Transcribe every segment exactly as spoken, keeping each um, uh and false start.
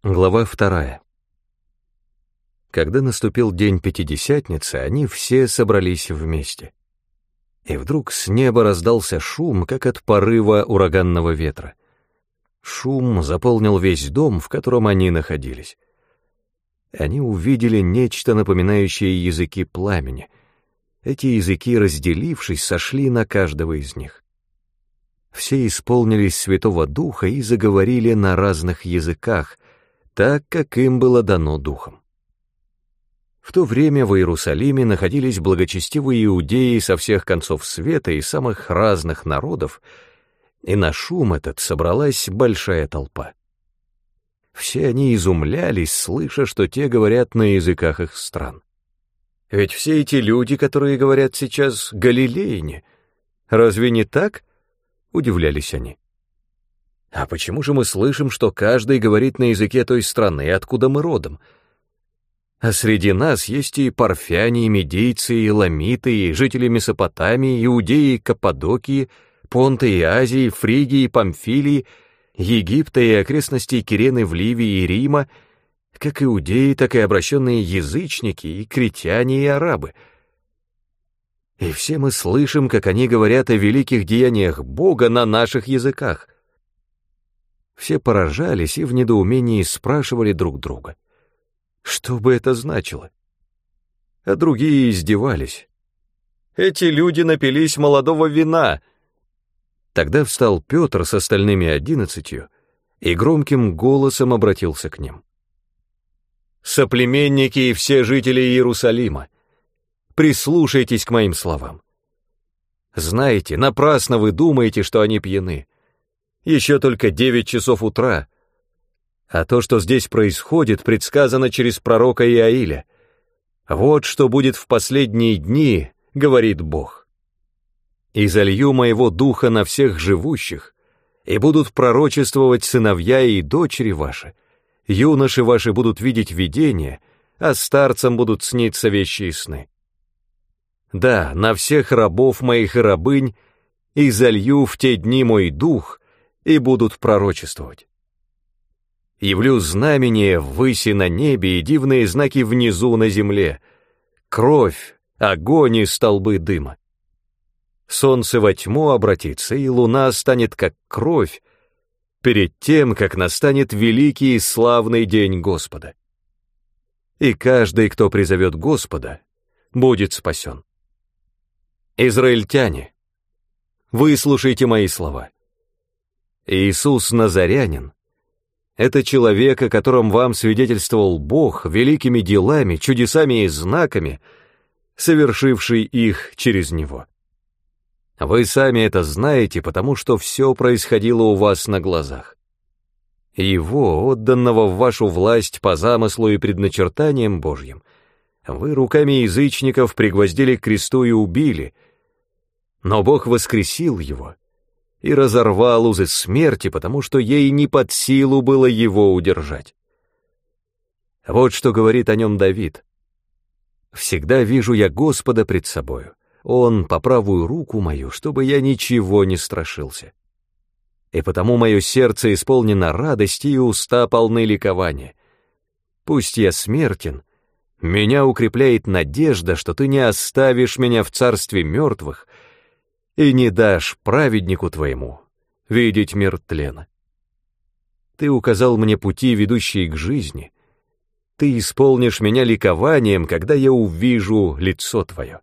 Глава вторая. Когда наступил день Пятидесятницы, они все собрались вместе. И вдруг с неба раздался шум, как от порыва ураганного ветра. Шум заполнил весь дом, в котором они находились. Они увидели нечто напоминающее языки пламени. Эти языки, разделившись, сошли на каждого из них. Все исполнились Святого Духа и заговорили на разных языках, так, как им было дано Духом. В то время в Иерусалиме находились благочестивые иудеи со всех концов света и самых разных народов, и на шум этот собралась большая толпа. Все они изумлялись, слыша, что те говорят на языках их стран. Ведь все эти люди, которые говорят сейчас, галилеяне, разве не так? Удивлялись они. А почему же мы слышим, что каждый говорит на языке той страны, откуда мы родом? А среди нас есть и парфяне, и медийцы, и ламиты, и жители Месопотамии, иудеи, Каппадокии, Понта и Азии, Фригии и Памфилии, Египта и окрестностей Кирены в Ливии и Рима, как иудеи, так и обращенные язычники, и критяне, и арабы. И все мы слышим, как они говорят о великих деяниях Бога на наших языках. Все поражались и в недоумении спрашивали друг друга, что бы это значило. А другие издевались. «Эти люди напились молодого вина!» Тогда встал Петр с остальными одиннадцатью и громким голосом обратился к ним. «Соплеменники и все жители Иерусалима, прислушайтесь к моим словам. Знаете, напрасно вы думаете, что они пьяны. Еще только девять часов утра, а то, что здесь происходит, предсказано через пророка Иаиля. Вот что будет в последние дни, говорит Бог. И залью моего духа на всех живущих, и будут пророчествовать сыновья и дочери ваши, юноши ваши будут видеть видения, а старцам будут сниться вещи и сны. Да, на всех рабов моих и рабынь, и залью в те дни мой дух, и будут пророчествовать. Явлю знамения ввыси на небе и дивные знаки внизу на земле, кровь, огонь и столбы дыма. Солнце во тьму обратится, и луна станет как кровь, перед тем, как настанет великий и славный день Господа. И каждый, кто призовет Господа, будет спасен. Израильтяне, выслушайте мои слова. Иисус Назарянин — это человек, о котором вам свидетельствовал Бог великими делами, чудесами и знаками, совершивший их через Него. Вы сами это знаете, потому что все происходило у вас на глазах. Его, отданного в вашу власть по замыслу и предначертаниям Божьим, вы руками язычников пригвоздили к кресту и убили, но Бог воскресил его и разорвал узы смерти, потому что ей не под силу было его удержать. Вот что говорит о нем Давид. «Всегда вижу я Господа пред собою, Он по правую руку мою, чтобы я ничего не страшился. И потому мое сердце исполнено радости и уста полны ликования. Пусть я смертен, меня укрепляет надежда, что ты не оставишь меня в царстве мертвых и не дашь праведнику твоему видеть мир тлена. Ты указал мне пути, ведущие к жизни. Ты исполнишь меня ликованием, когда я увижу лицо твое.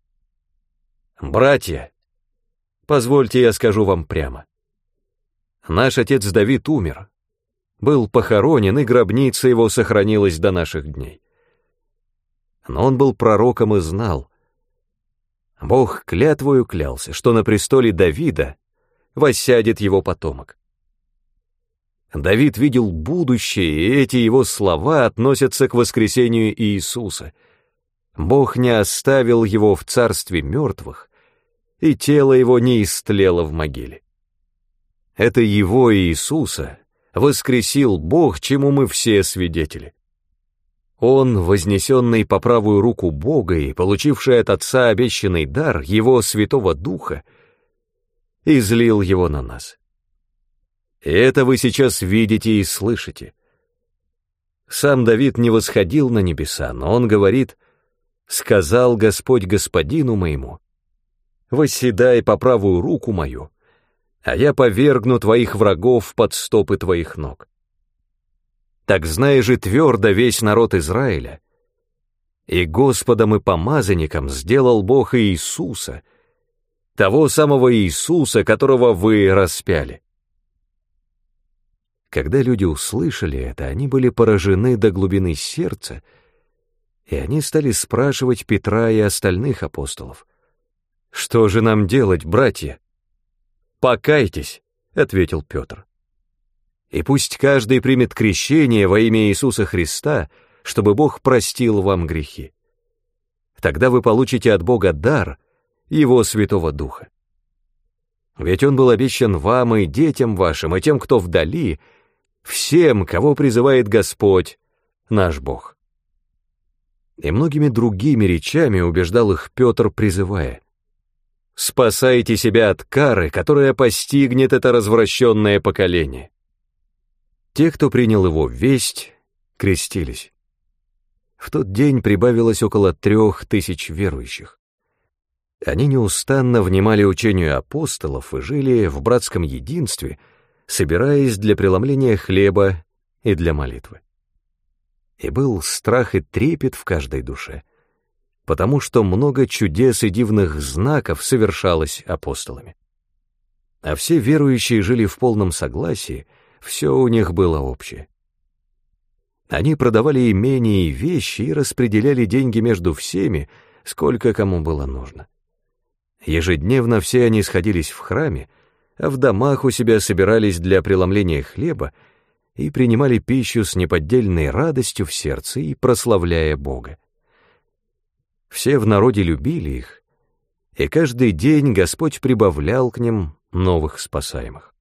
Братья, позвольте я скажу вам прямо. Наш отец Давид умер, был похоронен, и гробница его сохранилась до наших дней. Но он был пророком и знал. Бог клятвою клялся, что на престоле Давида воссядет его потомок. Давид видел будущее, и эти его слова относятся к воскресению Иисуса. Бог не оставил его в царстве мертвых, и тело его не истлело в могиле. Это его Иисуса воскресил Бог, чему мы все свидетели. Он, вознесенный по правую руку Бога и получивший от Отца обещанный дар, его Святого Духа, излил его на нас. И это вы сейчас видите и слышите. Сам Давид не восходил на небеса, но он говорит: «Сказал Господь господину моему: восседай по правую руку мою, а я повергну твоих врагов под стопы твоих ног». Так знай же твердо весь народ Израиля: и Господом и помазанником сделал Бог Иисуса, того самого Иисуса, которого вы распяли. Когда люди услышали это, они были поражены до глубины сердца, и они стали спрашивать Петра и остальных апостолов: «Что же нам делать, братья?» «Покайтесь», — ответил Петр. «И пусть каждый примет крещение во имя Иисуса Христа, чтобы Бог простил вам грехи. Тогда вы получите от Бога дар Его Святого Духа. Ведь Он был обещан вам и детям вашим, и тем, кто вдали, всем, кого призывает Господь, наш Бог». И многими другими речами убеждал их Петр, призывая: «Спасайте себя от кары, которая постигнет это развращенное поколение». Те, кто принял его весть, крестились. В тот день прибавилось около трех тысяч верующих. Они неустанно внимали учению апостолов и жили в братском единстве, собираясь для преломления хлеба и для молитвы. И был страх и трепет в каждой душе, потому что много чудес и дивных знаков совершалось апостолами. А все верующие жили в полном согласии, все у них было общее. Они продавали имения и вещи и распределяли деньги между всеми, сколько кому было нужно. Ежедневно все они сходились в храме, а в домах у себя собирались для преломления хлеба и принимали пищу с неподдельной радостью в сердце и прославляя Бога. Все в народе любили их, и каждый день Господь прибавлял к ним новых спасаемых.